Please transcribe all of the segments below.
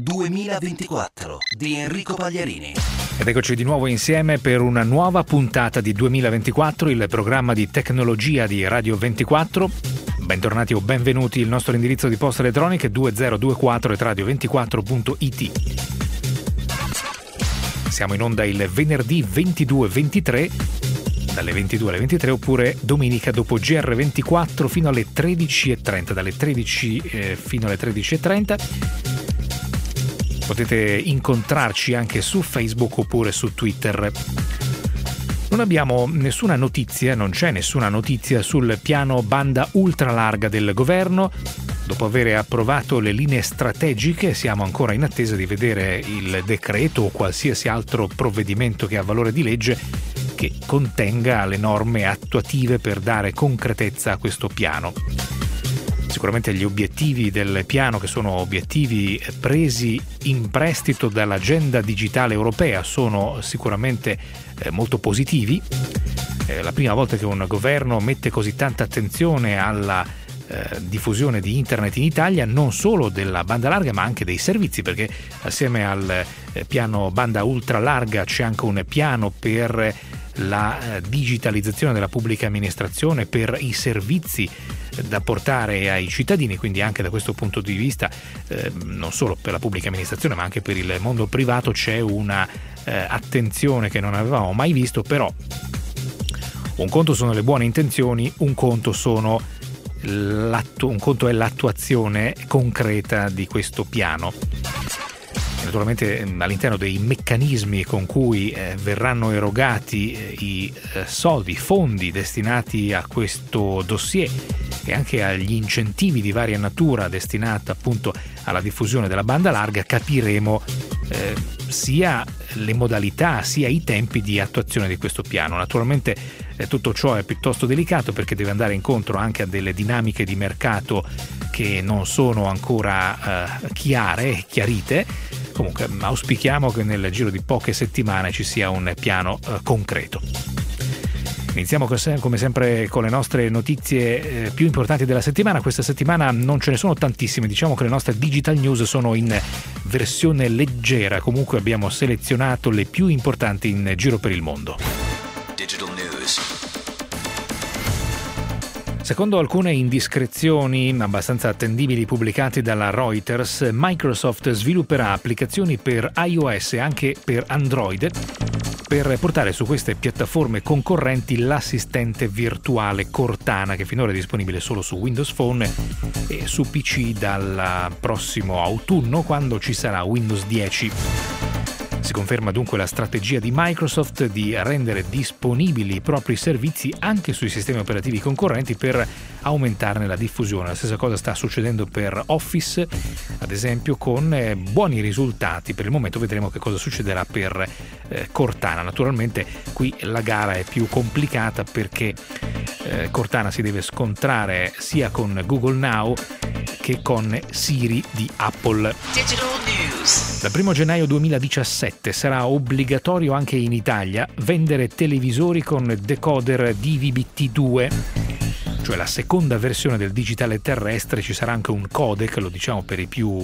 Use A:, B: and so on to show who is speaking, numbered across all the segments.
A: 2024 di Enrico Pagliarini.
B: Ed eccoci di nuovo insieme per una nuova puntata di 2024, il programma di tecnologia di Radio 24. Bentornati o benvenuti. Il nostro indirizzo di posta elettronica è 2024@radio24.it. Siamo in onda il venerdì 22-23, dalle 22 alle 23, oppure domenica dopo GR24 fino alle 13.30, dalle 13 fino alle 13.30. Potete incontrarci anche su Facebook oppure su Twitter. Non abbiamo nessuna notizia, non c'è nessuna notizia sul piano banda ultralarga del governo. Dopo aver approvato le linee strategiche, siamo ancora in attesa di vedere il decreto o qualsiasi altro provvedimento che ha valore di legge che contenga le norme attuative per dare concretezza a questo piano. Sicuramente gli obiettivi del piano, che sono obiettivi presi in prestito dall'agenda digitale europea, sono sicuramente molto positivi. La prima volta che un governo mette così tanta attenzione alla diffusione di internet in Italia, non solo della banda larga ma anche dei servizi, perché assieme al piano banda ultra larga c'è anche un piano per la digitalizzazione della pubblica amministrazione, per i servizi da portare ai cittadini, quindi anche da questo punto di vista non solo per la pubblica amministrazione ma anche per il mondo privato c'è una attenzione che non avevamo mai visto. Però un conto sono le buone intenzioni, un conto è l'attuazione concreta di questo piano. Naturalmente all'interno dei meccanismi con cui verranno erogati i fondi destinati a questo dossier e anche agli incentivi di varia natura destinati appunto alla diffusione della banda larga, capiremo sia le modalità sia i tempi di attuazione di questo piano. Naturalmente tutto ciò è piuttosto delicato perché deve andare incontro anche a delle dinamiche di mercato che non sono ancora chiarite. Comunque auspichiamo che nel giro di poche settimane ci sia un piano concreto. Iniziamo come sempre con le nostre notizie più importanti della settimana. Questa settimana non ce ne sono tantissime, diciamo che le nostre digital news sono in versione leggera, comunque abbiamo selezionato le più importanti in giro per il mondo.
A: Digital News.
B: Secondo alcune indiscrezioni abbastanza attendibili pubblicate dalla Reuters, Microsoft svilupperà applicazioni per iOS e anche per Android per portare su queste piattaforme concorrenti l'assistente virtuale Cortana, che finora è disponibile solo su Windows Phone e su PC dal prossimo autunno, quando ci sarà Windows 10. Si conferma dunque la strategia di Microsoft di rendere disponibili i propri servizi anche sui sistemi operativi concorrenti per aumentarne la diffusione. La stessa cosa sta succedendo per Office, ad esempio, con buoni risultati. Per il momento vedremo che cosa succederà per Cortana. Naturalmente qui la gara è più complicata perché Cortana si deve scontrare sia con Google Now che con Siri di Apple.
A: Digital News.
B: Dal 1 gennaio 2017 sarà obbligatorio anche in Italia vendere televisori con decoder DVB-T2, cioè la seconda versione del digitale terrestre. Ci sarà anche un codec, lo diciamo per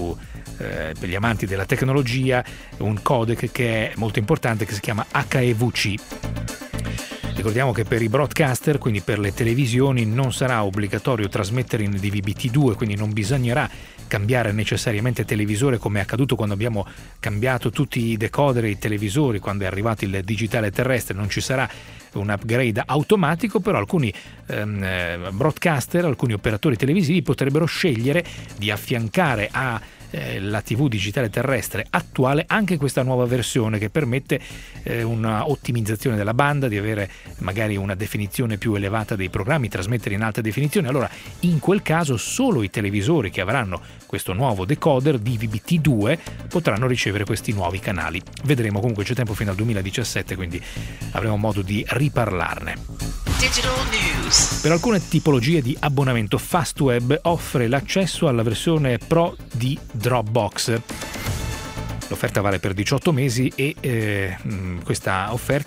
B: per gli amanti della tecnologia, un codec che è molto importante, che si chiama HEVC. Ricordiamo che per i broadcaster, quindi per le televisioni, non sarà obbligatorio trasmettere in DVB-T2, quindi non bisognerà cambiare necessariamente televisore come è accaduto quando abbiamo cambiato tutti i decoder e i televisori quando è arrivato il digitale terrestre. Non ci sarà un upgrade automatico, però alcuni broadcaster, alcuni operatori televisivi potrebbero scegliere di affiancare a la TV digitale terrestre attuale anche questa nuova versione che permette una ottimizzazione della banda, di avere magari una definizione più elevata dei programmi, trasmettere in alta definizione. Allora in quel caso solo i televisori che avranno questo nuovo decoder DVB-T2 potranno ricevere questi nuovi canali. Vedremo, comunque c'è tempo fino al 2017, quindi avremo modo di riparlarne.
A: Digital News.
B: Per alcune tipologie di abbonamento, Fastweb offre l'accesso alla versione Pro di Dropbox. L'offerta vale per 18 mesi e questa offerta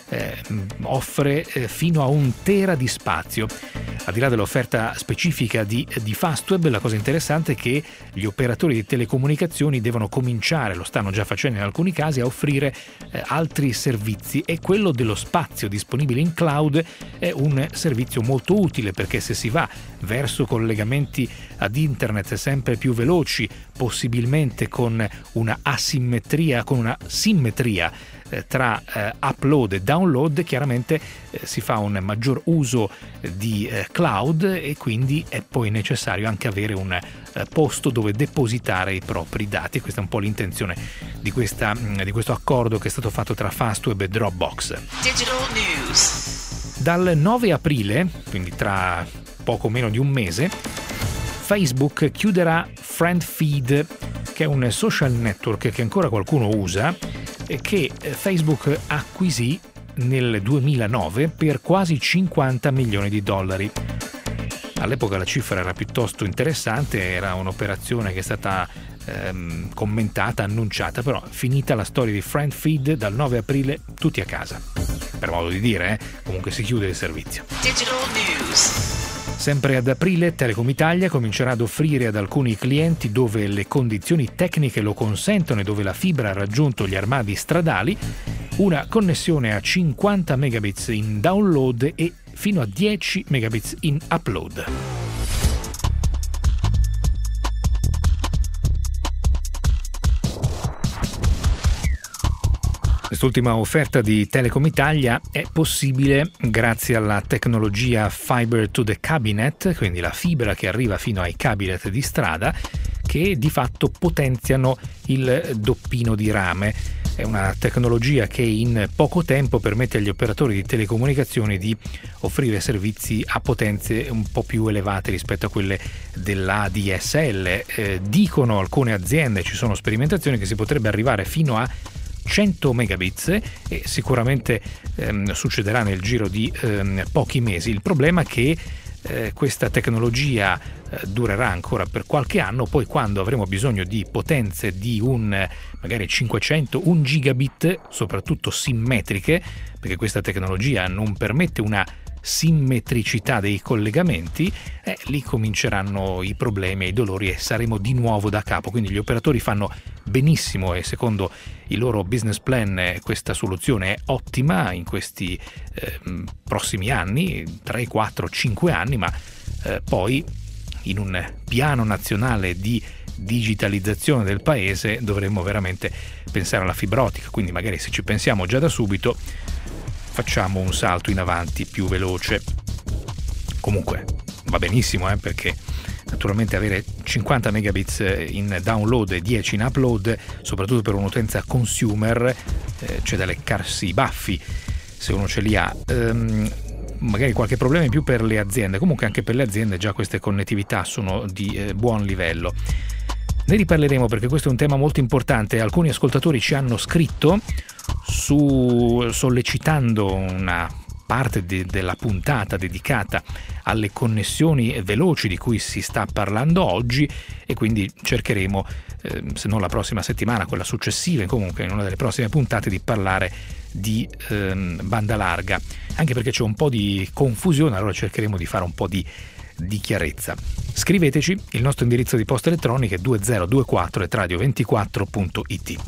B: offre fino a 1 tera di spazio. Al di là dell'offerta specifica di Fastweb, la cosa interessante è che gli operatori di telecomunicazioni devono cominciare, lo stanno già facendo in alcuni casi, a offrire altri servizi, e quello dello spazio disponibile in cloud è un servizio molto utile, perché se si va verso collegamenti ad internet sempre più veloci, possibilmente con una asimmetria, con una simmetria tra upload e download, chiaramente si fa un maggior uso di cloud, e quindi è poi necessario anche avere un posto dove depositare i propri dati. Questa è un po' l'intenzione di questo accordo che è stato fatto tra Fastweb e Dropbox.
A: Digital News.
B: Dal 9 aprile, quindi tra poco meno di un mese, Facebook chiuderà FriendFeed, che è un social network che ancora qualcuno usa e che Facebook acquisì nel 2009 per quasi $50 milioni. All'epoca la cifra era piuttosto interessante, era un'operazione che è stata commentata, annunciata, però finita la storia di FriendFeed, dal 9 aprile tutti a casa, per modo di dire, comunque si chiude il servizio.
A: Digital News.
B: Sempre ad aprile Telecom Italia comincerà ad offrire ad alcuni clienti, dove le condizioni tecniche lo consentono e dove la fibra ha raggiunto gli armadi stradali, una connessione a 50 megabits in download e fino a 10 megabits in upload. Quest'ultima offerta di Telecom Italia è possibile grazie alla tecnologia Fiber to the Cabinet, quindi la fibra che arriva fino ai cabinet di strada, che di fatto potenziano il doppino di rame. È una tecnologia che in poco tempo permette agli operatori di telecomunicazioni di offrire servizi a potenze un po' più elevate rispetto a quelle dell'ADSL. Dicono alcune aziende, ci sono sperimentazioni, che si potrebbe arrivare fino a 100 megabits e sicuramente succederà nel giro di pochi mesi. Il problema è che questa tecnologia durerà ancora per qualche anno, poi quando avremo bisogno di potenze di magari 500, 1 gigabit, soprattutto simmetriche, perché questa tecnologia non permette una simmetricità dei collegamenti, lì cominceranno i problemi e i dolori e saremo di nuovo da capo. Quindi gli operatori fanno benissimo, e secondo il loro business plan questa soluzione è ottima in questi prossimi anni, 3, 4, 5 anni, ma poi in un piano nazionale di digitalizzazione del paese dovremmo veramente pensare alla fibra ottica, quindi magari se ci pensiamo già da subito facciamo un salto in avanti più veloce. Comunque va benissimo, perché naturalmente avere 50 megabits in download e 10 in upload, soprattutto per un'utenza consumer, c'è da leccarsi i baffi se uno ce li ha. Magari qualche problema in più per le aziende, comunque anche per le aziende già queste connettività sono di buon livello. Ne riparleremo perché questo è un tema molto importante. Alcuni ascoltatori ci hanno scritto sollecitando una parte della puntata dedicata alle connessioni veloci di cui si sta parlando oggi, e quindi cercheremo, se non la prossima settimana, quella successiva, comunque in una delle prossime puntate, di parlare di banda larga, anche perché c'è un po' di confusione, allora cercheremo di fare un po' di chiarezza. Scriveteci, il nostro indirizzo di posta elettronica è 2024@radio24.it.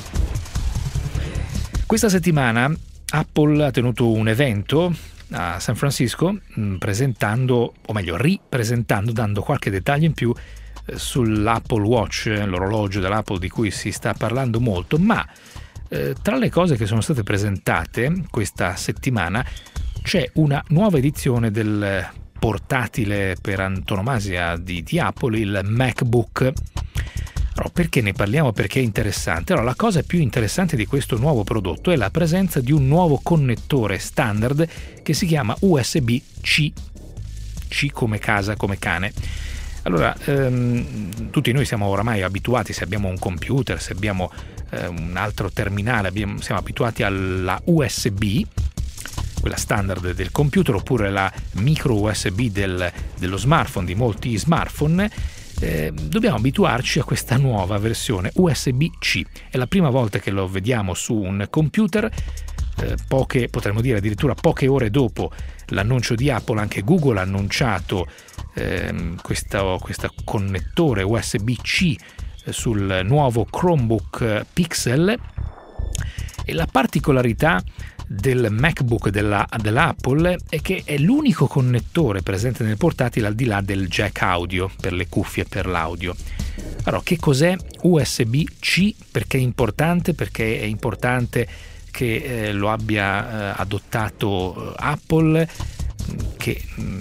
B: Questa settimana Apple ha tenuto un evento a San Francisco presentando, o meglio ripresentando, dando qualche dettaglio in più sull'Apple Watch, l'orologio dell'Apple di cui si sta parlando molto, ma tra le cose che sono state presentate questa settimana c'è una nuova edizione del portatile per antonomasia di Apple, il MacBook. Allora, perché ne parliamo? Perché è interessante. Allora, la cosa più interessante di questo nuovo prodotto è la presenza di un nuovo connettore standard che si chiama USB-C, C come casa, come cane. Allora, tutti noi siamo oramai abituati, se abbiamo un computer, se abbiamo un altro terminale, siamo abituati alla USB, quella standard del computer, oppure la micro USB dello smartphone, di molti smartphone. Dobbiamo abituarci a questa nuova versione USB-C. È la prima volta che lo vediamo su un computer, potremmo dire addirittura poche ore dopo l'annuncio di Apple, anche Google ha annunciato questo connettore USB-C sul nuovo Chromebook Pixel. E la particolarità del MacBook dell'Apple è che è l'unico connettore presente nel portatile al di là del jack audio per le cuffie e per l'audio. Allora, che cos'è USB-C? Perché è importante? Perché è importante che lo abbia adottato Apple, che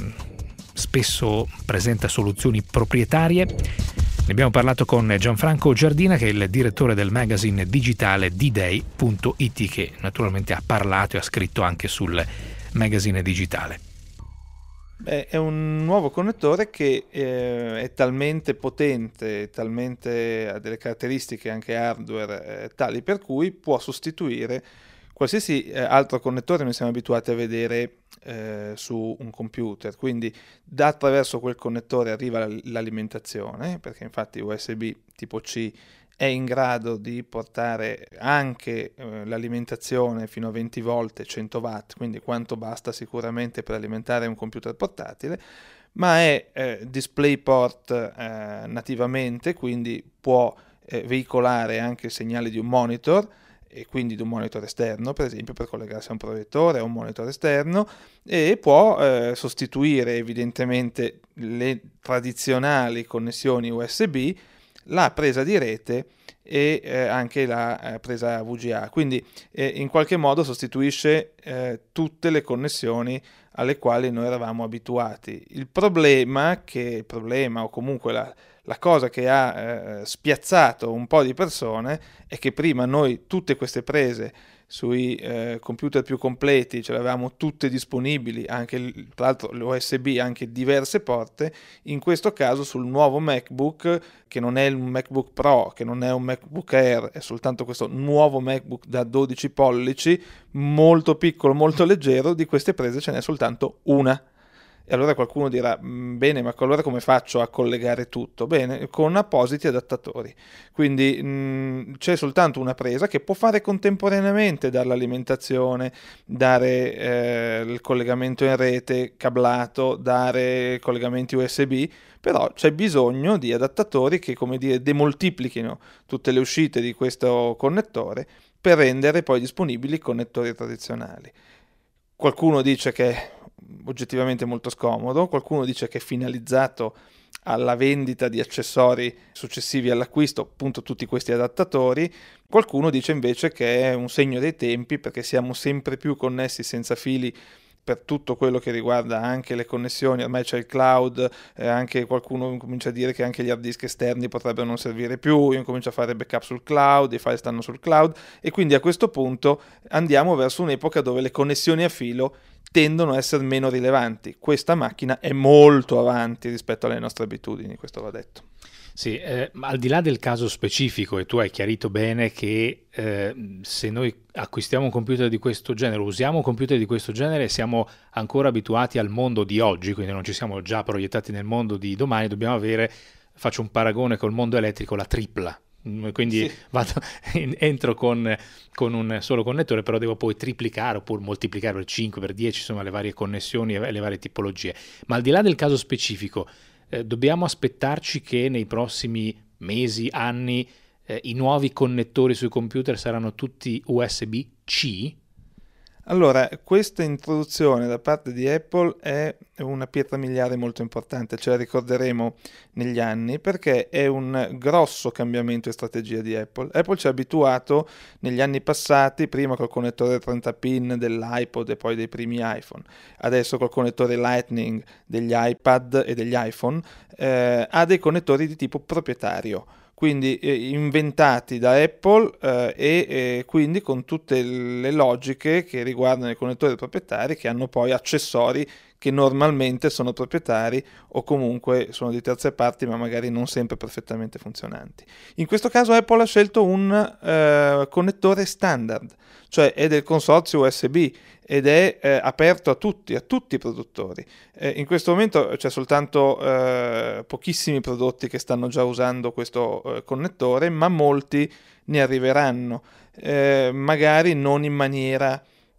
B: spesso presenta soluzioni proprietarie. Ne abbiamo parlato con Gianfranco Giardina, che è il direttore del magazine digitale D-Day.it, che naturalmente ha parlato e ha scritto anche sul magazine digitale.
C: È un nuovo connettore che è talmente potente, ha delle caratteristiche anche hardware tali per cui può sostituire qualsiasi altro connettore noi siamo abituati a vedere su un computer. Quindi attraverso quel connettore arriva l'alimentazione, perché infatti USB tipo C è in grado di portare anche l'alimentazione fino a 20 volte 100 watt, quindi quanto basta sicuramente per alimentare un computer portatile, ma è DisplayPort nativamente, quindi può veicolare anche il segnale di un monitor, e quindi di un monitor esterno, per esempio, per collegarsi a un proiettore o un monitor esterno, e può sostituire evidentemente le tradizionali connessioni USB, la presa di rete e anche la presa VGA. Quindi in qualche modo sostituisce tutte le connessioni alle quali noi eravamo abituati. Il problema o comunque la cosa che ha spiazzato un po' di persone è che prima noi tutte queste prese sui computer più completi ce le avevamo tutte disponibili, anche tra l'altro l'USB anche diverse porte. In questo caso sul nuovo MacBook, che non è un MacBook Pro, che non è un MacBook Air, è soltanto questo nuovo MacBook da 12 pollici, molto piccolo, molto leggero, di queste prese ce n'è soltanto una. E allora qualcuno dirà, bene, ma allora come faccio a collegare tutto? Bene, con appositi adattatori. Quindi c'è soltanto una presa che può fare contemporaneamente dall'alimentazione, dare il collegamento in rete cablato, dare collegamenti USB, però c'è bisogno di adattatori che, come dire, demoltiplichino tutte le uscite di questo connettore per rendere poi disponibili i connettori tradizionali. Qualcuno dice che è oggettivamente molto scomodo, qualcuno dice che è finalizzato alla vendita di accessori successivi all'acquisto, appunto tutti questi adattatori. Qualcuno dice invece che è un segno dei tempi, perché siamo sempre più connessi senza fili per tutto quello che riguarda anche le connessioni. Ormai c'è il cloud, anche qualcuno comincia a dire che anche gli hard disk esterni potrebbero non servire più, io comincio a fare backup sul cloud, i file stanno sul cloud, e quindi a questo punto andiamo verso un'epoca dove le connessioni a filo tendono a essere meno rilevanti. Questa macchina è molto avanti rispetto alle nostre abitudini, questo va detto.
B: Sì, ma al di là del caso specifico, e tu hai chiarito bene che se noi acquistiamo un computer di questo genere, usiamo un computer di questo genere, siamo ancora abituati al mondo di oggi, quindi non ci siamo già proiettati nel mondo di domani, dobbiamo avere, faccio un paragone col mondo elettrico, la tripla. Quindi sì, entro con un solo connettore, però devo poi triplicare oppure moltiplicare per 5, per 10, insomma le varie connessioni e le varie tipologie. Ma al di là del caso specifico, dobbiamo aspettarci che nei prossimi mesi, anni, i nuovi connettori sui computer saranno tutti USB-C?
C: Allora, questa introduzione da parte di Apple è una pietra miliare molto importante, ce la ricorderemo negli anni, perché è un grosso cambiamento di strategia di Apple. Apple ci ha abituato negli anni passati, prima col connettore 30 pin dell'iPod e poi dei primi iPhone, adesso col connettore Lightning degli iPad e degli iPhone, a dei connettori di tipo proprietario. Quindi inventati da Apple e quindi con tutte le logiche che riguardano i connettori proprietari, che hanno poi accessori che normalmente sono proprietari o comunque sono di terze parti, ma magari non sempre perfettamente funzionanti. In questo caso Apple ha scelto un connettore standard, cioè è del consorzio USB ed è aperto a tutti i produttori. In questo momento c'è soltanto pochissimi prodotti che stanno già usando questo connettore, ma molti ne arriveranno, magari non in maniera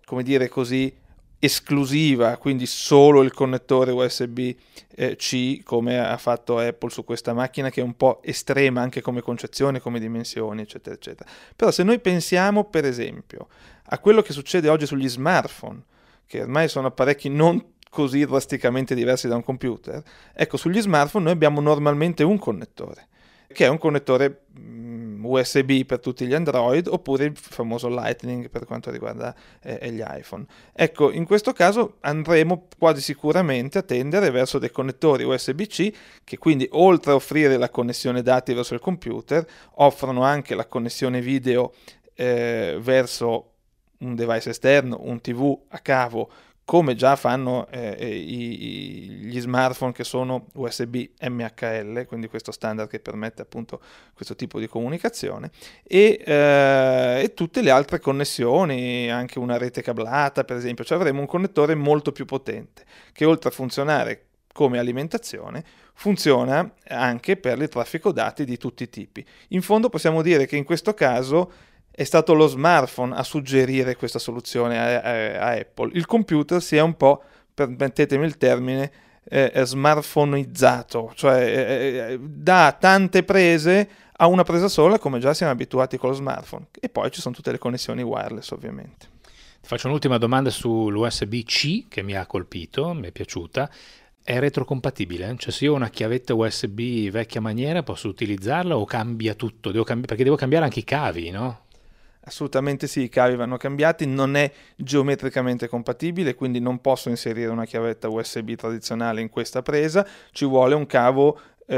C: come dire così, esclusiva, quindi solo il connettore USB-C, come ha fatto Apple su questa macchina, che è un po' estrema anche come concezione, come dimensioni, eccetera, eccetera. Però se noi pensiamo, per esempio, a quello che succede oggi sugli smartphone, che ormai sono apparecchi non così drasticamente diversi da un computer, ecco, sugli smartphone noi abbiamo normalmente un connettore, che è un connettore USB per tutti gli Android, oppure il famoso Lightning per quanto riguarda gli iPhone. Ecco, in questo caso andremo quasi sicuramente a tendere verso dei connettori USB-C che quindi, oltre a offrire la connessione dati verso il computer, offrono anche la connessione video verso un device esterno, un TV a cavo, come già fanno gli smartphone che sono USB MHL, quindi questo standard che permette appunto questo tipo di comunicazione, e tutte le altre connessioni, anche una rete cablata per esempio, cioè avremo un connettore molto più potente che, oltre a funzionare come alimentazione, funziona anche per il traffico dati di tutti i tipi. In fondo possiamo dire che in questo caso è stato lo smartphone a suggerire questa soluzione a Apple. Il computer si è un po', permettetemi il termine, smartphoneizzato, cioè da tante prese a una presa sola, come già siamo abituati con lo smartphone. E poi ci sono tutte le connessioni wireless, ovviamente.
B: Ti faccio un'ultima domanda sull'USB-C che mi ha colpito, mi è piaciuta. È retrocompatibile? Cioè, se io ho una chiavetta USB vecchia maniera, posso utilizzarla o cambia tutto? Perché devo cambiare anche i cavi, no?
C: Assolutamente sì, i cavi vanno cambiati, non è geometricamente compatibile, quindi non posso inserire una chiavetta USB tradizionale in questa presa, ci vuole un cavo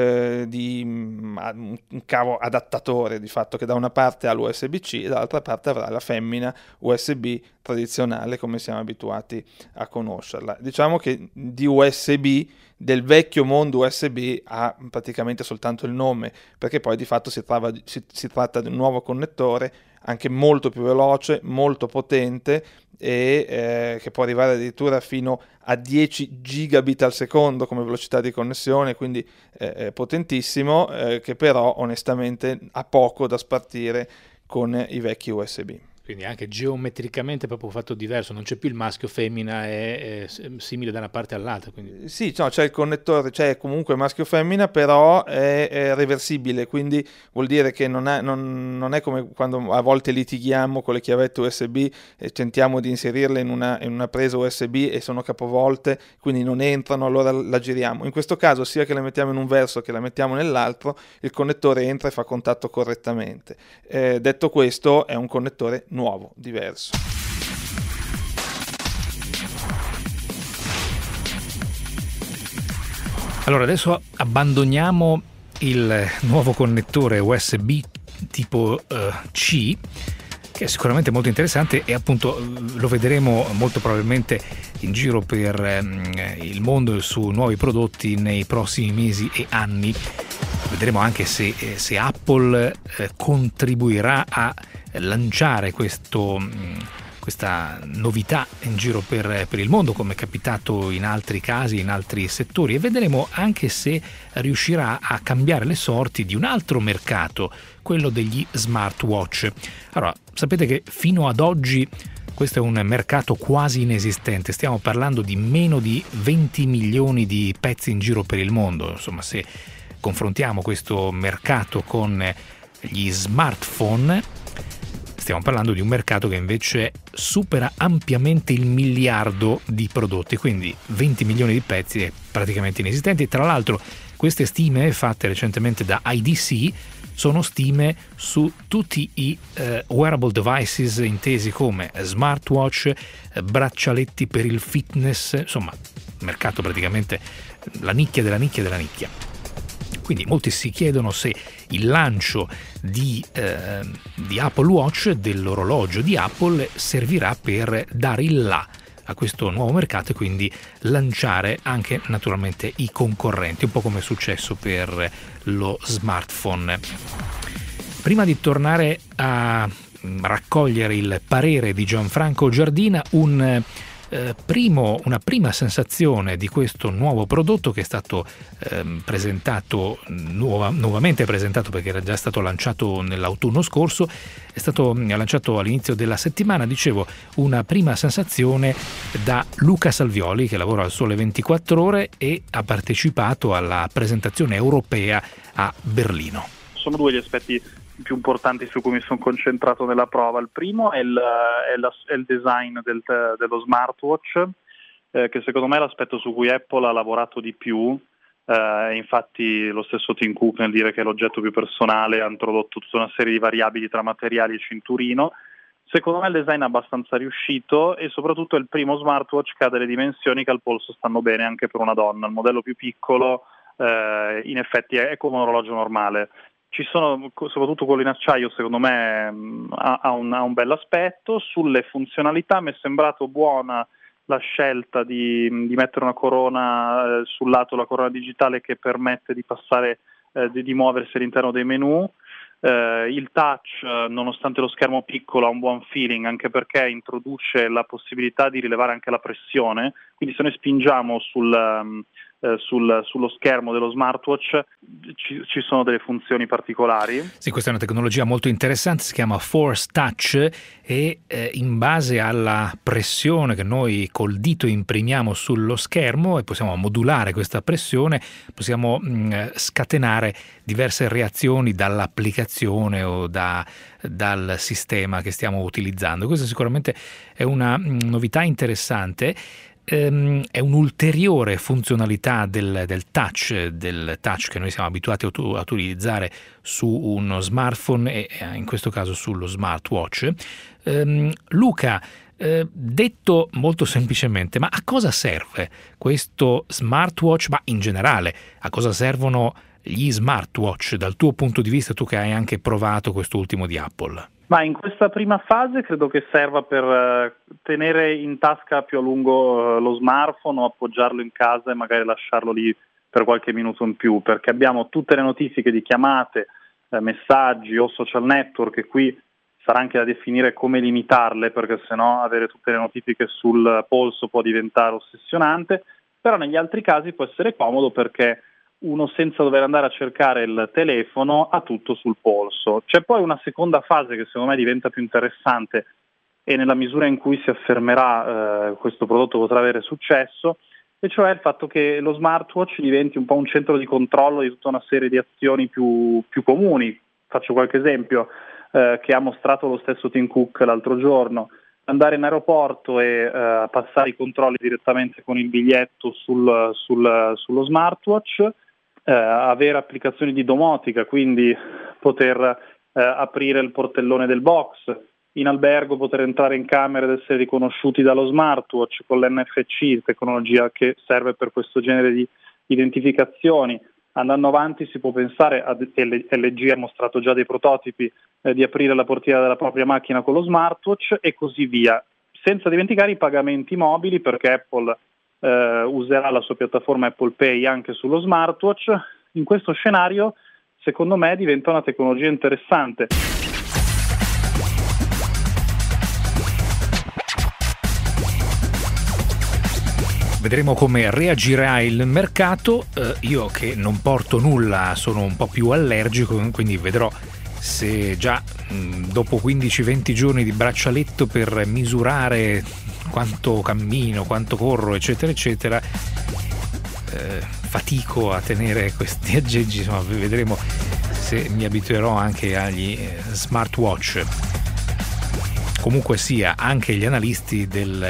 C: un cavo adattatore, di fatto, che da una parte ha l'USB-C e dall'altra parte avrà la femmina USB tradizionale come siamo abituati a conoscerla. Diciamo che di USB, del vecchio mondo USB, ha praticamente soltanto il nome, perché poi di fatto si tratta di un nuovo connettore anche molto più veloce, molto potente, e che può arrivare addirittura fino a 10 gigabit al secondo come velocità di connessione, quindi potentissimo, che però onestamente ha poco da spartire con i vecchi USB.
B: Quindi anche geometricamente è proprio fatto diverso, non c'è più il maschio femmina, è simile da una parte all'altra. Quindi.
C: Sì, no, c'è il connettore, c'è comunque maschio femmina, però è reversibile, quindi vuol dire che non è come quando a volte litighiamo con le chiavette USB e tentiamo di inserirle in una presa USB e sono capovolte, quindi non entrano, allora la giriamo. In questo caso, sia che la mettiamo in un verso che la mettiamo nell'altro, il connettore entra e fa contatto correttamente. Detto questo, è un connettore nuovo, diverso.
B: Allora adesso abbandoniamo il nuovo connettore USB tipo C, che è sicuramente molto interessante e appunto lo vedremo molto probabilmente in giro per il mondo su nuovi prodotti nei prossimi mesi e anni. Vedremo anche se Apple contribuirà a lanciare questa novità in giro per il mondo, come è capitato in altri casi, in altri settori, e vedremo anche se riuscirà a cambiare le sorti di un altro mercato, quello degli smartwatch. Allora, sapete che fino ad oggi questo è un mercato quasi inesistente, stiamo parlando di meno di 20 milioni di pezzi in giro per il mondo. Insomma, se confrontiamo questo mercato con gli smartphone, stiamo parlando di un mercato che invece supera ampiamente il 1 miliardo di prodotti, quindi 20 milioni di pezzi è praticamente inesistente. Tra l'altro queste stime fatte recentemente da IDC sono stime su tutti i wearable devices intesi come smartwatch, braccialetti per il fitness, insomma mercato praticamente la nicchia della nicchia della nicchia. Quindi molti si chiedono se il lancio di Apple Watch, dell'orologio di Apple, servirà per dare il là a questo nuovo mercato e quindi lanciare anche naturalmente i concorrenti, un po' come è successo per lo smartphone. Prima di tornare a raccogliere il parere di Gianfranco Giardina, un una prima sensazione di questo nuovo prodotto che è stato presentato, nuovamente presentato perché era già stato lanciato nell'autunno scorso, è stato lanciato all'inizio della settimana, dicevo, una prima sensazione da Luca Salvioli, che lavora al Sole 24 Ore e ha partecipato alla presentazione europea a Berlino.
D: Sono due gli aspetti più importanti su cui mi sono concentrato nella prova. Il primo è il design dello smartwatch, che secondo me è l'aspetto su cui Apple ha lavorato di più. Infatti lo stesso Tim Cook, nel dire che è l'oggetto più personale, ha introdotto tutta una serie di variabili tra materiali e cinturino. Secondo me il design è abbastanza riuscito e soprattutto è il primo smartwatch che ha delle dimensioni che al polso stanno bene anche per una donna. Il modello più piccolo in effetti è come un orologio normale. Ci sono, soprattutto quello in acciaio, secondo me ha un bel aspetto. Sulle funzionalità mi è sembrato buona la scelta di mettere una corona sul lato, la corona digitale che permette di passare, di muoversi all'interno dei menu. Il touch, nonostante lo schermo piccolo, ha un buon feeling, anche perché introduce la possibilità di rilevare anche la pressione, quindi se noi spingiamo sullo schermo dello smartwatch ci sono delle funzioni particolari.
B: Sì, questa è una tecnologia molto interessante, si chiama Force Touch e in base alla pressione che noi col dito imprimiamo sullo schermo e possiamo modulare questa pressione, possiamo scatenare diverse reazioni dall'applicazione o dal sistema che stiamo utilizzando. Questa sicuramente è una novità interessante. È un'ulteriore funzionalità del touch che noi siamo abituati a utilizzare su uno smartphone e in questo caso sullo smartwatch. Luca, detto molto semplicemente, ma a cosa serve questo smartwatch? Ma in generale, a cosa servono gli smartwatch dal tuo punto di vista, tu che hai anche provato quest'ultimo di Apple?
D: Ma in questa prima fase credo che serva per tenere in tasca più a lungo lo smartphone o appoggiarlo in casa e magari lasciarlo lì per qualche minuto in più, perché abbiamo tutte le notifiche di chiamate, messaggi o social network, e qui sarà anche da definire come limitarle, perché sennò avere tutte le notifiche sul polso può diventare ossessionante, però negli altri casi può essere comodo perché uno, senza dover andare a cercare il telefono, ha tutto sul polso. C'è poi una seconda fase che secondo me diventa più interessante e nella misura in cui si affermerà questo prodotto potrà avere successo, e cioè il fatto che lo smartwatch diventi un po' un centro di controllo di tutta una serie di azioni più comuni. Faccio qualche esempio che ha mostrato lo stesso Tim Cook l'altro giorno. Andare in aeroporto e passare i controlli direttamente con il biglietto sullo smartwatch, avere applicazioni di domotica, quindi poter aprire il portellone del box, in albergo poter entrare in camera ed essere riconosciuti dallo smartwatch con l'NFC, tecnologia che serve per questo genere di identificazioni. Andando avanti si può pensare, LG ha mostrato già dei prototipi, di aprire la portiera della propria macchina con lo smartwatch e così via, senza dimenticare i pagamenti mobili, perché Apple userà la sua piattaforma Apple Pay anche sullo smartwatch. In questo scenario, secondo me, diventa una tecnologia interessante.
B: Vedremo come reagirà il mercato. Io che non porto nulla sono un po' più allergico, quindi vedrò se già dopo 15-20 giorni di braccialetto per misurare quanto cammino, quanto corro, eccetera eccetera, fatico a tenere questi aggeggi. Insomma, vedremo se mi abituerò anche agli smartwatch. Comunque sia, anche gli analisti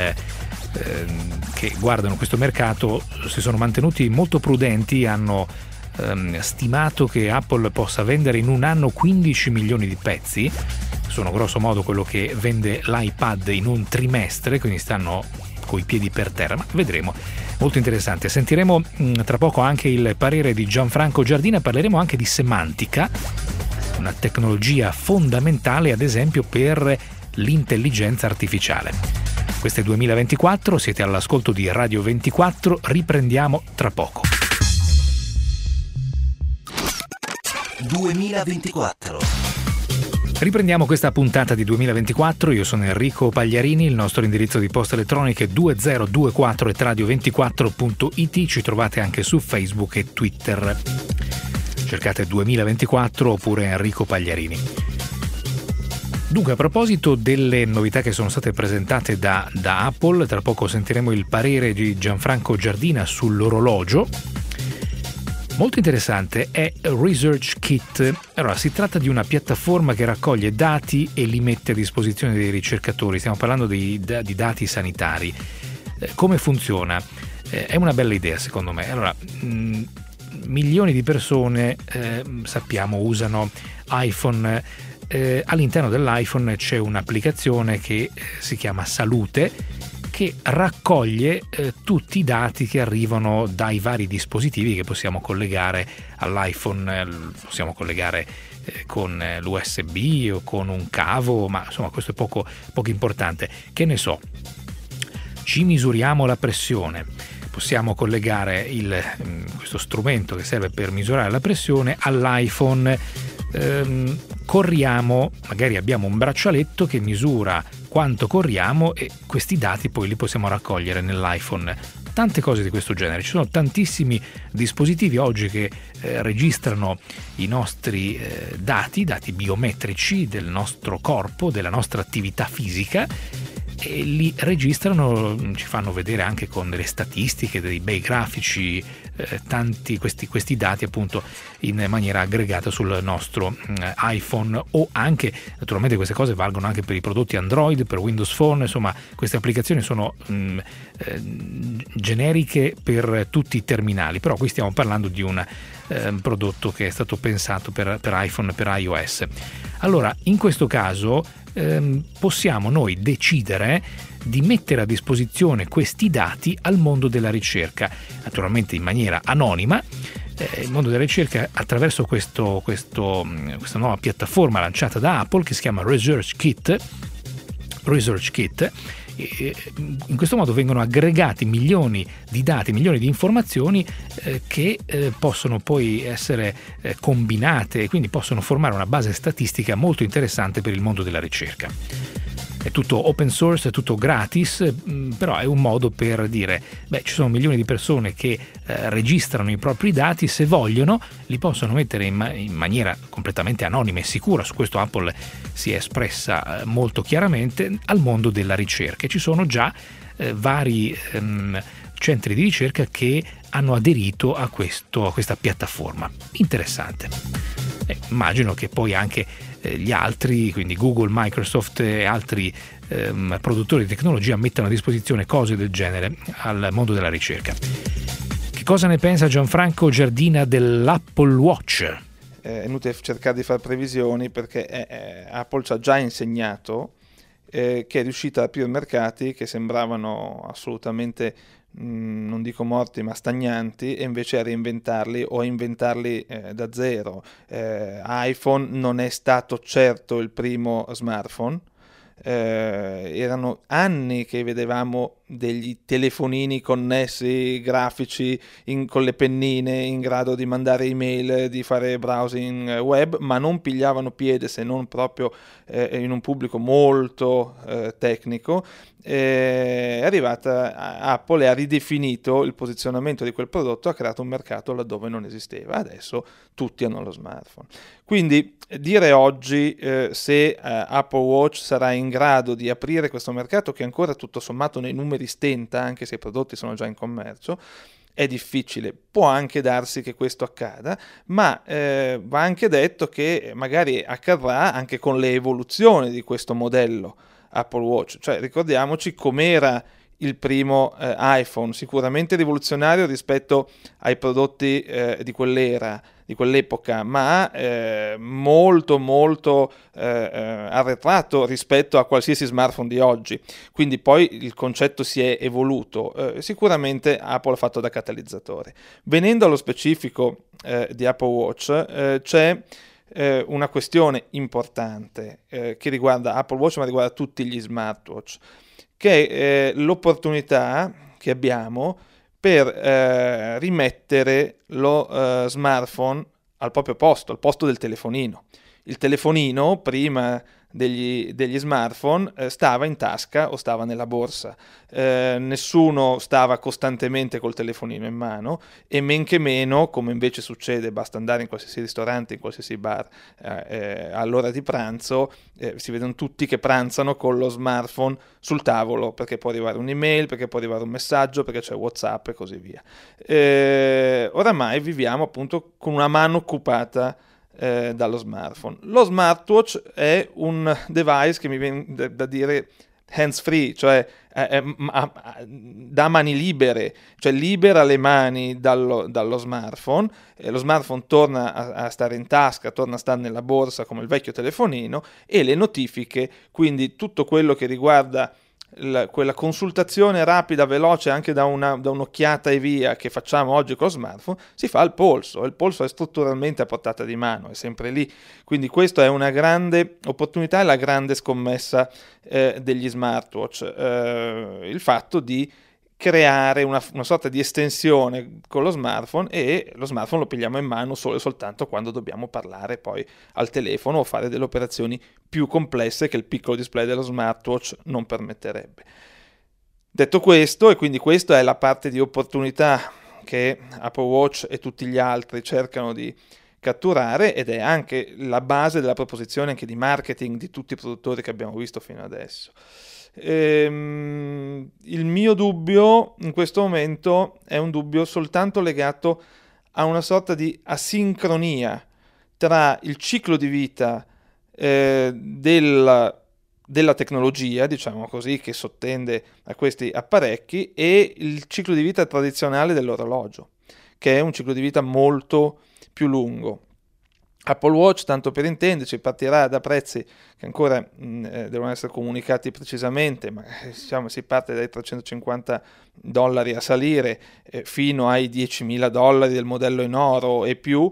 B: che guardano questo mercato si sono mantenuti molto prudenti, hanno stimato che Apple possa vendere in un anno 15 milioni di pezzi. Sono grosso modo quello che vende l'iPad in un trimestre, quindi stanno coi piedi per terra, ma vedremo. Molto interessante. Sentiremo tra poco anche il parere di Gianfranco Giardina, parleremo anche di semantica, una tecnologia fondamentale ad esempio per l'intelligenza artificiale. Questo è 2024, siete all'ascolto di Radio 24, riprendiamo tra poco.
E: 2024.
B: Riprendiamo questa puntata di 2024, io sono Enrico Pagliarini, il nostro indirizzo di posta elettronica è 2024@radio24.it, ci trovate anche su Facebook e Twitter. Cercate 2024 oppure Enrico Pagliarini. Dunque, a proposito delle novità che sono state presentate da Apple, tra poco sentiremo il parere di Gianfranco Giardina sull'orologio. Molto interessante è ResearchKit. Allora, si tratta di una piattaforma che raccoglie dati e li mette a disposizione dei ricercatori. Stiamo parlando di dati sanitari. Come funziona? È una bella idea, secondo me. Allora, milioni di persone, sappiamo, usano iPhone. All'interno dell'iPhone c'è un'applicazione che si chiama Salute, che raccoglie tutti i dati che arrivano dai vari dispositivi che possiamo collegare all'iPhone, possiamo collegare con l'USB o con un cavo, ma insomma questo è poco importante. Che ne so, ci misuriamo la pressione, possiamo collegare questo strumento che serve per misurare la pressione all'iPhone, corriamo, magari abbiamo un braccialetto che misura quanto corriamo e questi dati poi li possiamo raccogliere nell'iPhone. Tante cose di questo genere. Ci sono tantissimi dispositivi oggi che registrano i nostri dati biometrici del nostro corpo, della nostra attività fisica, e li registrano, ci fanno vedere anche con delle statistiche, dei bei grafici, tanti questi dati appunto in maniera aggregata sul nostro iPhone, o anche, naturalmente queste cose valgono anche per i prodotti Android, per Windows Phone, insomma queste applicazioni sono generiche per tutti i terminali, però qui stiamo parlando di un prodotto che è stato pensato per iPhone e per iOS. Allora, in questo caso possiamo noi decidere di mettere a disposizione questi dati al mondo della ricerca, naturalmente in maniera anonima. Il mondo della ricerca, attraverso questa nuova piattaforma lanciata da Apple che si chiama ResearchKit, in questo modo vengono aggregati milioni di dati, milioni di informazioni che possono poi essere combinate e quindi possono formare una base statistica molto interessante per il mondo della ricerca. È tutto open source, è tutto gratis, però è un modo per dire, ci sono milioni di persone che registrano i propri dati, se vogliono li possono mettere in maniera completamente anonima e sicura. Su questo Apple si è espressa molto chiaramente al mondo della ricerca. Ci sono già vari centri di ricerca che hanno aderito a questa piattaforma. Interessante. Immagino che poi anche gli altri, quindi Google, Microsoft e altri produttori di tecnologia mettano a disposizione cose del genere al mondo della ricerca. Che cosa ne pensa Gianfranco Giardina dell'Apple Watch?
C: È inutile cercare di fare previsioni perché Apple ci ha già insegnato che è riuscita ad aprire mercati che sembravano assolutamente non dico morti ma stagnanti, e invece a reinventarli o a inventarli da zero. iPhone non è stato certo il primo smartphone, erano anni che vedevamo degli telefonini connessi grafici con le pennine in grado di mandare email, di fare browsing web, ma non pigliavano piede se non proprio in un pubblico molto tecnico. È arrivata Apple e ha ridefinito il posizionamento di quel prodotto, ha creato un mercato laddove non esisteva. Adesso tutti hanno lo smartphone. Quindi dire oggi se Apple Watch sarà in grado di aprire questo mercato, che ancora tutto sommato nei numeri stenta, anche se i prodotti sono già in commercio, è difficile. Può anche darsi che questo accada, ma va anche detto che magari accadrà anche con le evoluzioni di questo modello Apple Watch. Cioè, ricordiamoci com'era il primo iPhone, sicuramente rivoluzionario rispetto ai prodotti di quell'epoca, ma molto arretrato rispetto a qualsiasi smartphone di oggi. Quindi poi il concetto si è evoluto. Sicuramente Apple ha fatto da catalizzatore. Venendo allo specifico di Apple Watch, c'è una questione importante che riguarda Apple Watch, ma riguarda tutti gli smartwatch, che è l'opportunità che abbiamo per rimettere lo smartphone al proprio posto, al posto del telefonino. il telefonino prima degli smartphone stava in tasca o stava nella borsa, nessuno stava costantemente col telefonino in mano, e men che meno, come invece succede, basta andare in qualsiasi ristorante, in qualsiasi bar all'ora di pranzo, si vedono tutti che pranzano con lo smartphone sul tavolo, perché può arrivare un'email, perché può arrivare un messaggio, perché c'è WhatsApp e così via. Oramai viviamo appunto con una mano occupata dallo smartphone. Lo smartwatch è un device che mi viene da dire hands free, cioè da mani libere, cioè libera le mani dallo smartphone, lo smartphone torna a stare in tasca, torna a stare nella borsa come il vecchio telefonino, e le notifiche, quindi tutto quello che riguarda quella consultazione rapida, veloce, anche da un'occhiata e via, che facciamo oggi con lo smartphone, si fa al polso. Il polso è strutturalmente a portata di mano, è sempre lì. Quindi questa è una grande opportunità e la grande scommessa degli smartwatch, il fatto di creare una sorta di estensione con lo smartphone, e lo smartphone lo pigliamo in mano solo e soltanto quando dobbiamo parlare poi al telefono o fare delle operazioni più complesse che il piccolo display dello smartwatch non permetterebbe. Detto questo, e quindi questa è la parte di opportunità che Apple Watch e tutti gli altri cercano di catturare, ed è anche la base della proposizione anche di marketing di tutti i produttori che abbiamo visto fino adesso. Il mio dubbio in questo momento è un dubbio soltanto legato a una sorta di asincronia tra il ciclo di vita della tecnologia, diciamo così, che sottende a questi apparecchi, e il ciclo di vita tradizionale dell'orologio, che è un ciclo di vita molto più lungo. Apple Watch, tanto per intenderci, partirà da prezzi che ancora devono essere comunicati precisamente, ma diciamo si parte dai $350 a salire fino ai $10.000 del modello in oro e più,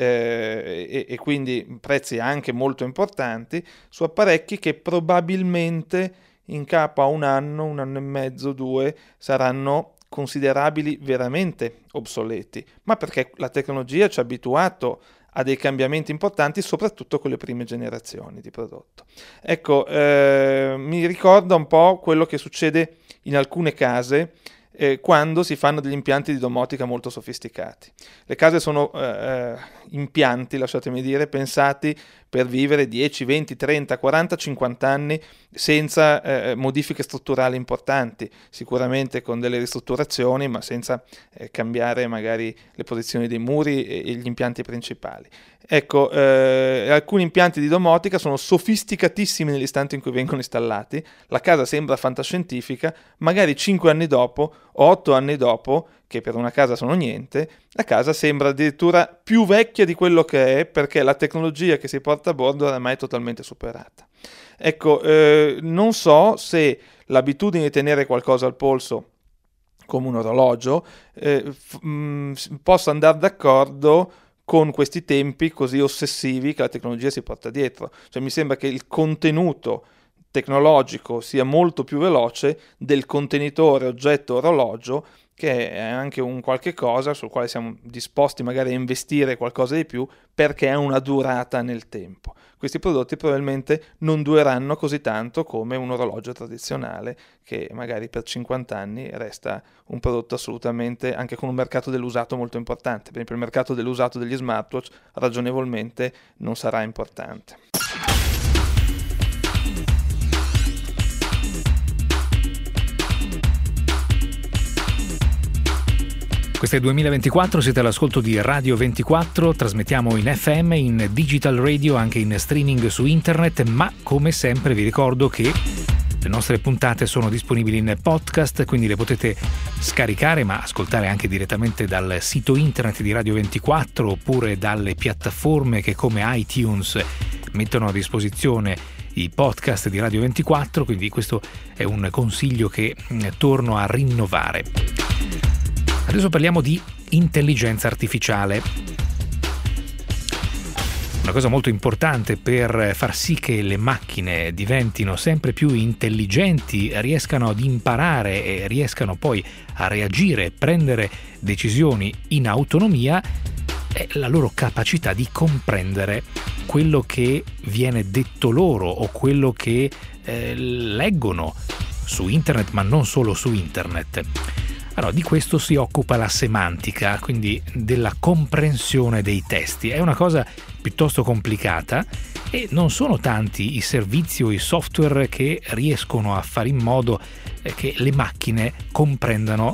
C: e quindi prezzi anche molto importanti su apparecchi che probabilmente in capo a un anno e mezzo, 2, saranno considerabili veramente obsoleti, ma perché la tecnologia ci ha abituato a dei cambiamenti importanti, soprattutto con le prime generazioni di prodotto. Ecco, mi ricorda un po' quello che succede in alcune case quando si fanno degli impianti di domotica molto sofisticati. Le case sono impianti, lasciatemi dire, pensati per vivere 10, 20, 30, 40, 50 anni senza modifiche strutturali importanti, sicuramente con delle ristrutturazioni, ma senza cambiare magari le posizioni dei muri e gli impianti principali. Ecco, alcuni impianti di domotica sono sofisticatissimi nell'istante in cui vengono installati, la casa sembra fantascientifica, magari 5 anni dopo o 8 anni dopo, che per una casa sono niente, la casa sembra addirittura più vecchia di quello che è, perché la tecnologia che si porta a bordo è ormai totalmente superata. Ecco, non so se l'abitudine di tenere qualcosa al polso come un orologio possa andare d'accordo con questi tempi così ossessivi che la tecnologia si porta dietro. Cioè, mi sembra che il contenuto tecnologico sia molto più veloce del contenitore oggetto orologio, che è anche un qualche cosa sul quale siamo disposti magari a investire qualcosa di più perché ha una durata nel tempo. Questi prodotti probabilmente non dureranno così tanto come un orologio tradizionale, che magari per 50 anni resta un prodotto assolutamente, anche con un mercato dell'usato molto importante. Per esempio il mercato dell'usato degli smartwatch ragionevolmente non sarà importante.
B: Questo è 2024, siete all'ascolto di Radio 24, trasmettiamo in FM, in digital radio, anche in streaming su internet, ma come sempre vi ricordo che le nostre puntate sono disponibili in podcast, quindi le potete scaricare ma ascoltare anche direttamente dal sito internet di Radio 24 oppure dalle piattaforme che come iTunes mettono a disposizione i podcast di Radio 24, quindi questo è un consiglio che torno a rinnovare. Adesso parliamo di intelligenza artificiale. Una cosa molto importante per far sì che le macchine diventino sempre più intelligenti, riescano ad imparare e riescano poi a reagire, prendere decisioni in autonomia, è la loro capacità di comprendere quello che viene detto loro o quello che leggono su internet, ma non solo su internet. Allora, di questo si occupa la semantica, quindi della comprensione dei testi. È una cosa piuttosto complicata e non sono tanti i servizi o i software che riescono a fare in modo che le macchine comprendano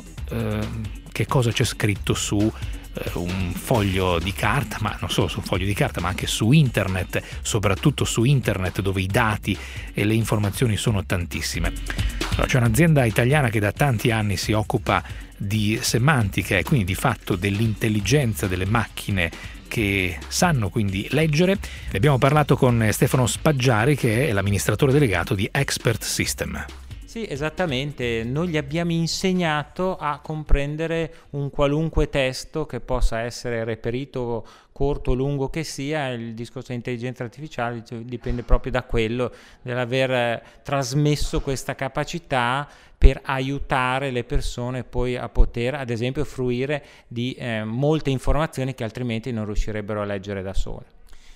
B: che cosa c'è scritto su un foglio di carta, ma non solo su un foglio di carta, ma anche su internet, soprattutto su internet dove i dati e le informazioni sono tantissime. Allora, c'è un'azienda italiana che da tanti anni si occupa di semantica e quindi di fatto dell'intelligenza delle macchine che sanno quindi leggere. Ne abbiamo parlato con Stefano Spaggiari, che è l'amministratore delegato di Expert System.
E: Sì, esattamente. Noi gli abbiamo insegnato a comprendere un qualunque testo che possa essere reperito, corto o lungo che sia. Il discorso di intelligenza artificiale dipende proprio da quello, dell'aver trasmesso questa capacità per aiutare le persone poi a poter, ad esempio, fruire di molte informazioni che altrimenti non riuscirebbero a leggere da sole.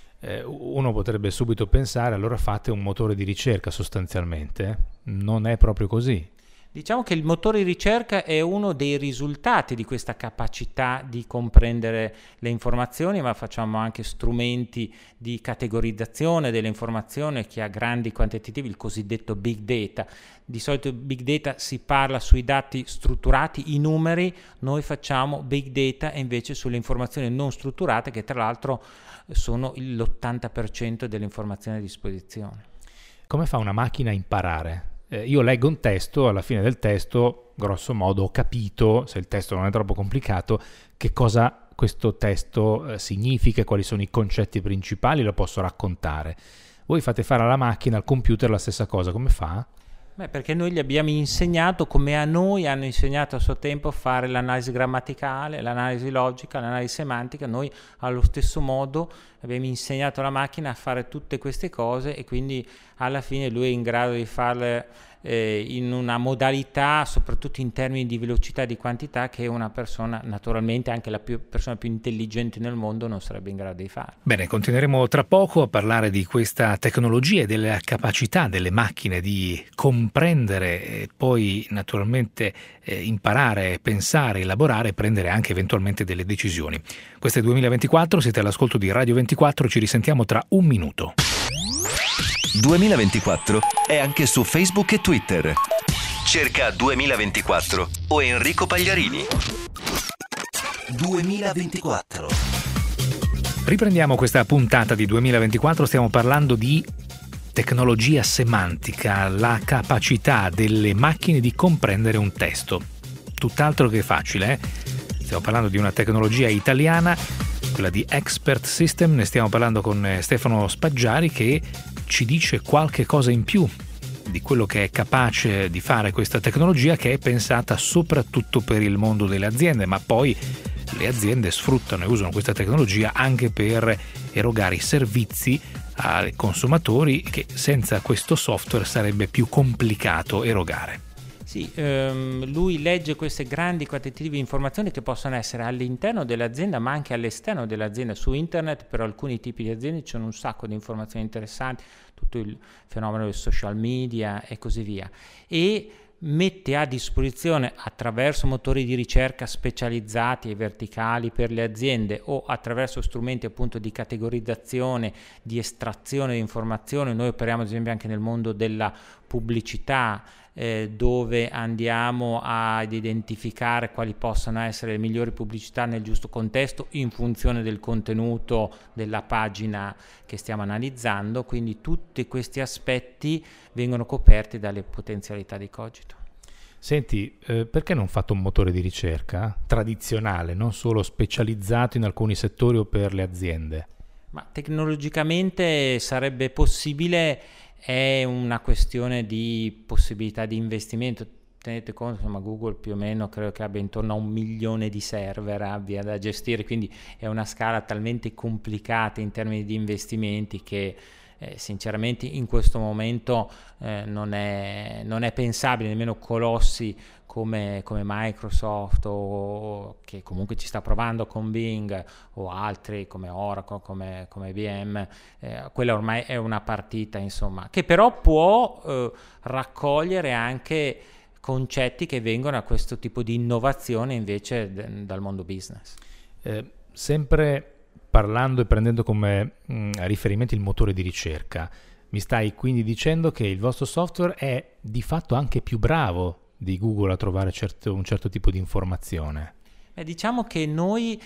B: Uno potrebbe subito pensare, allora fate un motore di ricerca sostanzialmente. Non è proprio così.
E: Diciamo che il motore di ricerca è uno dei risultati di questa capacità di comprendere le informazioni, ma facciamo anche strumenti di categorizzazione delle informazioni che ha grandi quantitativi, il cosiddetto big data. Di solito big data si parla sui dati strutturati, i numeri, noi facciamo big data e invece sulle informazioni non strutturate, che tra l'altro sono l'80% delle informazioni a disposizione.
B: Come fa una macchina a imparare? Io leggo un testo, alla fine del testo, grosso modo, ho capito, se il testo non è troppo complicato, che cosa questo testo significa, quali sono i concetti principali, lo posso raccontare. Voi fate fare alla macchina, al computer, la stessa cosa, come fa?
E: Perché noi gli abbiamo insegnato, come a noi hanno insegnato a suo tempo, a fare l'analisi grammaticale, l'analisi logica, l'analisi semantica. Noi allo stesso modo abbiamo insegnato alla macchina a fare tutte queste cose e quindi alla fine lui è in grado di farle in una modalità, soprattutto in termini di velocità e di quantità, che una persona, naturalmente anche la persona più intelligente nel mondo, non sarebbe in grado di fare.
B: Bene, continueremo tra poco a parlare di questa tecnologia e della capacità delle macchine di comprendere e poi naturalmente imparare, pensare, elaborare e prendere anche eventualmente delle decisioni. Questo è 2024, siete all'ascolto di Radio 24, ci risentiamo tra un minuto.
F: 2024 è anche su Facebook e Twitter. Cerca 2024 o Enrico Pagliarini. 2024.
B: Riprendiamo questa puntata di 2024, stiamo parlando di tecnologia semantica, la capacità delle macchine di comprendere un testo. Tutt'altro che facile, Stiamo parlando di una tecnologia italiana, quella di Expert System. Ne stiamo parlando con Stefano Spaggiari, che ci dice qualche cosa in più di quello che è capace di fare questa tecnologia, che è pensata soprattutto per il mondo delle aziende, ma poi le aziende sfruttano e usano questa tecnologia anche per erogare i servizi ai consumatori che senza questo software sarebbe più complicato erogare.
E: Sì, lui legge queste grandi quantitativi di informazioni che possono essere all'interno dell'azienda ma anche all'esterno dell'azienda. Su internet per alcuni tipi di aziende c'è un sacco di informazioni interessanti, tutto il fenomeno del social media e così via, e mette a disposizione attraverso motori di ricerca specializzati e verticali per le aziende o attraverso strumenti appunto di categorizzazione, di estrazione di informazioni. Noi operiamo ad esempio anche nel mondo della pubblicità, dove andiamo ad identificare quali possano essere le migliori pubblicità nel giusto contesto in funzione del contenuto della pagina che stiamo analizzando. Quindi tutti questi aspetti vengono coperti dalle potenzialità di Cogito.
B: Senti, perché non fate un motore di ricerca tradizionale, non solo specializzato in alcuni settori o per le aziende?
E: Ma tecnologicamente sarebbe possibile, è una questione di possibilità di investimento. Tenete conto, insomma, Google più o meno credo che abbia intorno a 1 milione di server abbia da gestire, quindi è una scala talmente complicata in termini di investimenti che sinceramente in questo momento non è pensabile. Nemmeno colossi come Microsoft, o che comunque ci sta provando con Bing, o altri come Oracle, come IBM, quella ormai è una partita, insomma, che però può raccogliere anche concetti che vengono a questo tipo di innovazione invece dal mondo business.
B: Sempre parlando e prendendo come riferimento il motore di ricerca, mi stai quindi dicendo che il vostro software è di fatto anche più bravo di Google a trovare un certo tipo di informazione?
E: Diciamo che noi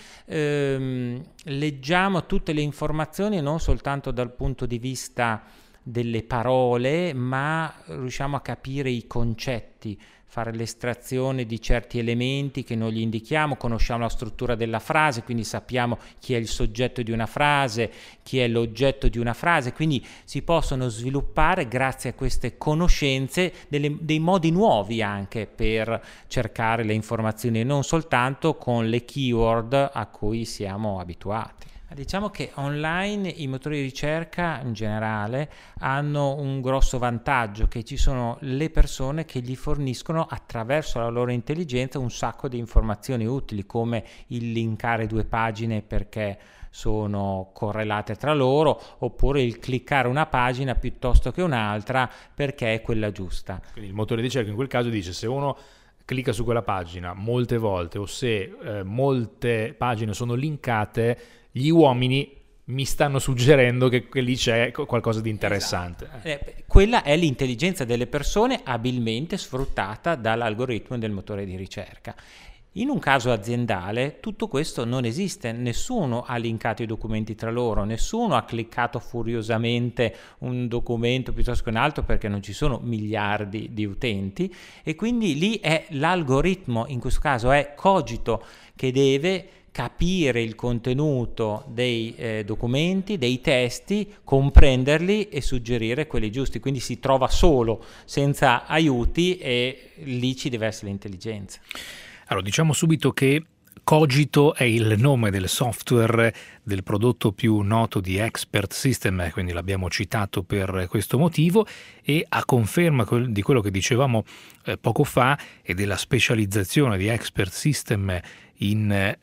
E: leggiamo tutte le informazioni non soltanto dal punto di vista delle parole, ma riusciamo a capire i concetti, fare l'estrazione di certi elementi che noi gli indichiamo, conosciamo la struttura della frase, quindi sappiamo chi è il soggetto di una frase, chi è l'oggetto di una frase, quindi si possono sviluppare grazie a queste conoscenze dei modi nuovi anche per cercare le informazioni e non soltanto con le keyword a cui siamo abituati. Diciamo che online i motori di ricerca in generale hanno un grosso vantaggio, che ci sono le persone che gli forniscono attraverso la loro intelligenza un sacco di informazioni utili, come il linkare 2 pagine perché sono correlate tra loro, oppure il cliccare una pagina piuttosto che un'altra perché è quella giusta.
B: Quindi il motore di ricerca in quel caso dice: se uno clicca su quella pagina molte volte, o se molte pagine sono linkate, gli uomini mi stanno suggerendo che lì c'è qualcosa di interessante.
E: Esatto. Quella è l'intelligenza delle persone abilmente sfruttata dall'algoritmo del motore di ricerca. In un caso aziendale tutto questo non esiste, nessuno ha linkato i documenti tra loro, nessuno ha cliccato furiosamente un documento piuttosto che un altro, perché non ci sono miliardi di utenti, e quindi lì è l'algoritmo, in questo caso è Cogito, che deve capire il contenuto dei documenti, dei testi, comprenderli e suggerire quelli giusti. Quindi si trova solo, senza aiuti, e lì ci deve essere l'intelligenza.
B: Allora, diciamo subito che Cogito è il nome del software del prodotto più noto di Expert System, quindi l'abbiamo citato per questo motivo, e a conferma di quello che dicevamo poco fa e della specializzazione di Expert System in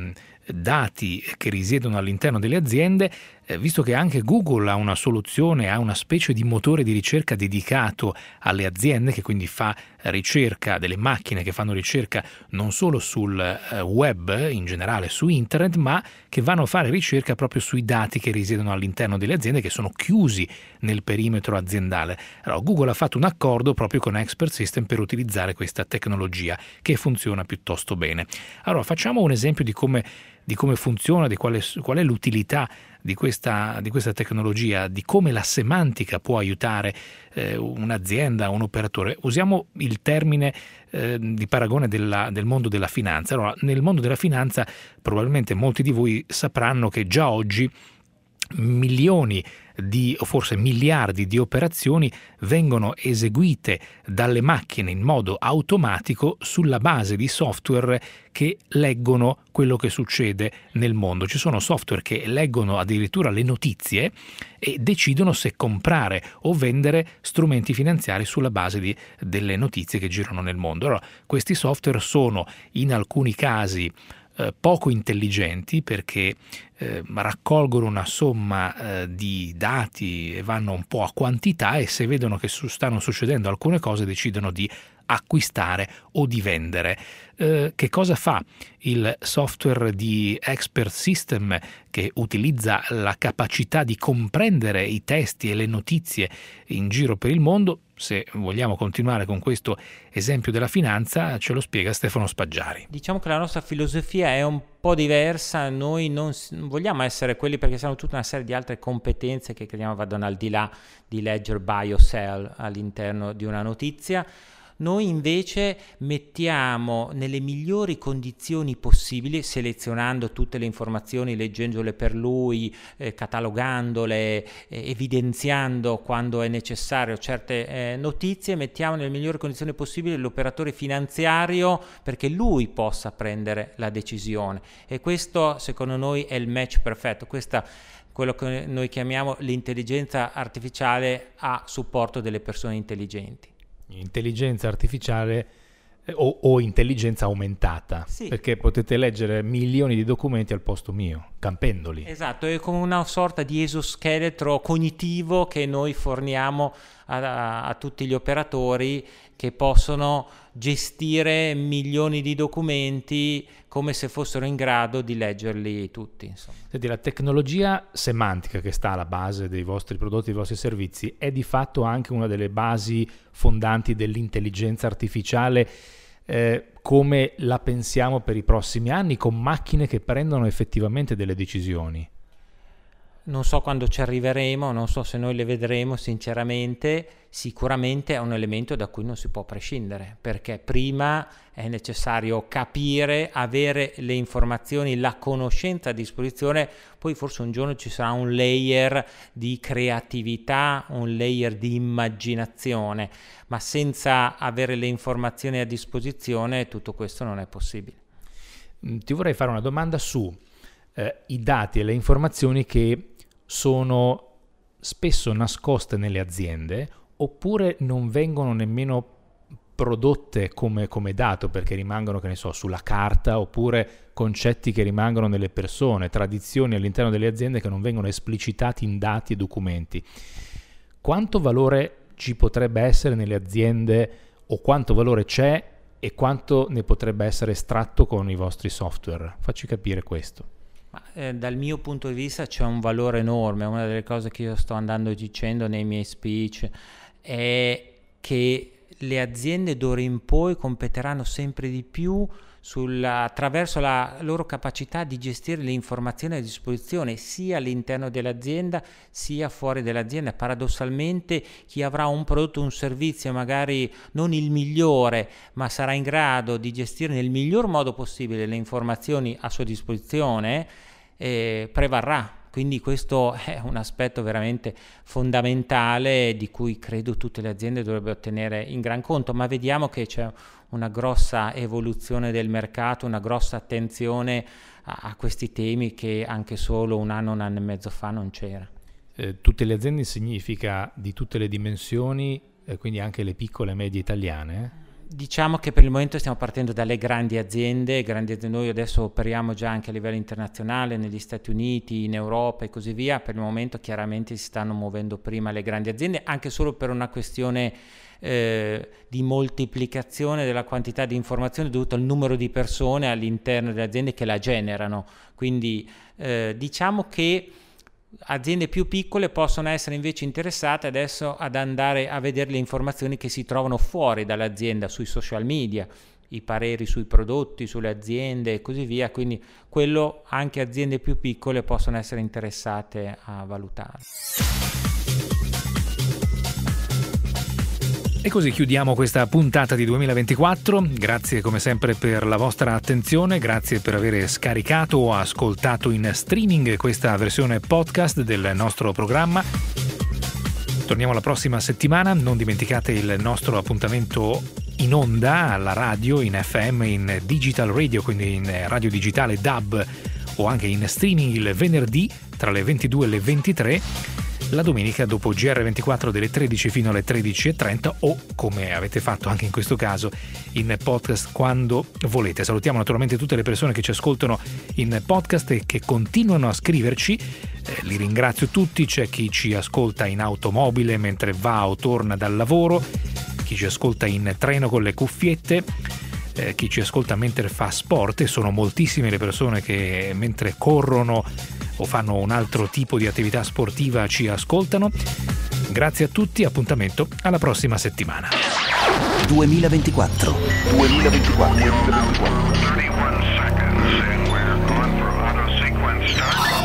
B: dati che risiedono all'interno delle aziende, visto che anche Google ha una soluzione, ha una specie di motore di ricerca dedicato alle aziende, che quindi fa ricerca, delle macchine che fanno ricerca non solo sul web in generale, su internet, ma che vanno a fare ricerca proprio sui dati che risiedono all'interno delle aziende, che sono chiusi nel perimetro aziendale. Allora, Google ha fatto un accordo proprio con Expert System per utilizzare questa tecnologia, che funziona piuttosto bene. Allora, facciamo un esempio di come funziona, di qual è l'utilità di questa tecnologia, di come la semantica può aiutare un'azienda, un operatore. Usiamo il termine di paragone del mondo della finanza. Allora, nel mondo della finanza probabilmente molti di voi sapranno che già oggi milioni o forse miliardi di operazioni vengono eseguite dalle macchine in modo automatico sulla base di software che leggono quello che succede nel mondo. Ci sono software che leggono addirittura le notizie e decidono se comprare o vendere strumenti finanziari sulla base delle notizie che girano nel mondo. Allora, questi software sono in alcuni casi poco intelligenti, perché raccolgono una somma di dati e vanno un po' a quantità, e se vedono che stanno succedendo alcune cose decidono di acquistare o di vendere. Che cosa fa il software di Expert System, che utilizza la capacità di comprendere i testi e le notizie in giro per il mondo? Se vogliamo continuare con questo esempio della finanza, ce lo spiega Stefano Spaggiari.
E: Diciamo che la nostra filosofia è un po' diversa. Noi non vogliamo essere quelli, perché siamo tutta una serie di altre competenze che crediamo vadano al di là di leggere buy o sell all'interno di una notizia. Noi invece mettiamo nelle migliori condizioni possibili, selezionando tutte le informazioni, leggendole per lui, catalogandole, evidenziando quando è necessario certe notizie, mettiamo nelle migliori condizioni possibili l'operatore finanziario perché lui possa prendere la decisione. E questo, secondo noi, è il match perfetto. Questa quello che noi chiamiamo l'intelligenza artificiale a supporto delle persone intelligenti.
B: Intelligenza artificiale o intelligenza aumentata,
E: Sì.
B: perché potete leggere milioni di documenti al posto mio, campendoli.
E: Esatto, è come una sorta di esoscheletro cognitivo che noi forniamo a tutti gli operatori, che possono gestire milioni di documenti come se fossero in grado di leggerli tutti, insomma.
B: Senti, la tecnologia semantica che sta alla base dei vostri prodotti, dei vostri servizi, è di fatto anche una delle basi fondanti dell'intelligenza artificiale, come la pensiamo per i prossimi anni, con macchine che prendono effettivamente delle decisioni.
E: Non so quando ci arriveremo, non so se noi le vedremo sinceramente. Sicuramente è un elemento da cui non si può prescindere, perché prima è necessario capire, avere le informazioni, la conoscenza a disposizione, poi forse un giorno ci sarà un layer di creatività, un layer di immaginazione, ma senza avere le informazioni a disposizione tutto questo non è possibile.
B: Ti vorrei fare una domanda su i dati e le informazioni che sono spesso nascoste nelle aziende, oppure non vengono nemmeno prodotte come dato, perché rimangono, che ne so, sulla carta, oppure concetti che rimangono nelle persone, tradizioni all'interno delle aziende che non vengono esplicitati in dati e documenti. Quanto valore ci potrebbe essere nelle aziende, o quanto valore c'è e quanto ne potrebbe essere estratto con i vostri software? Facci capire questo.
E: Dal mio punto di vista c'è un valore enorme. Una delle cose che io sto andando dicendo nei miei speech è che le aziende d'ora in poi competeranno sempre di più attraverso la loro capacità di gestire le informazioni a disposizione sia all'interno dell'azienda sia fuori dall'azienda. Paradossalmente chi avrà un prodotto, un servizio magari non il migliore, ma sarà in grado di gestire nel miglior modo possibile le informazioni a sua disposizione, prevarrà. Quindi questo è un aspetto veramente fondamentale di cui credo tutte le aziende dovrebbero tenere in gran conto, ma vediamo che c'è una grossa evoluzione del mercato, una grossa attenzione a questi temi che anche solo un anno e mezzo fa non c'era.
B: Tutte le aziende significa di tutte le dimensioni, quindi anche le piccole e medie italiane?
E: Diciamo che per il momento stiamo partendo dalle grandi aziende. Noi adesso operiamo già anche a livello internazionale, negli Stati Uniti, in Europa e così via. Per il momento chiaramente si stanno muovendo prima le grandi aziende, anche solo per una questione di moltiplicazione della quantità di informazioni dovuta al numero di persone all'interno delle aziende che la generano. Quindi diciamo che aziende più piccole possono essere invece interessate adesso ad andare a vedere le informazioni che si trovano fuori dall'azienda, sui social media, i pareri sui prodotti, sulle aziende e così via, quindi quello anche aziende più piccole possono essere interessate a valutare.
B: E così chiudiamo questa puntata di 2024, grazie come sempre per la vostra attenzione, grazie per aver scaricato o ascoltato in streaming questa versione podcast del nostro programma. Torniamo la prossima settimana, non dimenticate il nostro appuntamento in onda, alla radio, in FM, in digital radio, quindi in radio digitale DAB o anche in streaming il venerdì tra le 22 e le 23, la domenica dopo GR24 dalle 13 fino alle 13:30 o, come avete fatto anche in questo caso, in podcast quando volete. Salutiamo naturalmente tutte le persone che ci ascoltano in podcast e che continuano a scriverci. Li ringrazio tutti. C'è chi ci ascolta in automobile mentre va o torna dal lavoro, chi ci ascolta in treno con le cuffiette, chi ci ascolta mentre fa sport, e sono moltissime le persone che mentre corrono o fanno un altro tipo di attività sportiva ci ascoltano. Grazie a tutti, appuntamento alla prossima settimana.
F: 2024.
A: 31 seconds and we're on for auto sequence start.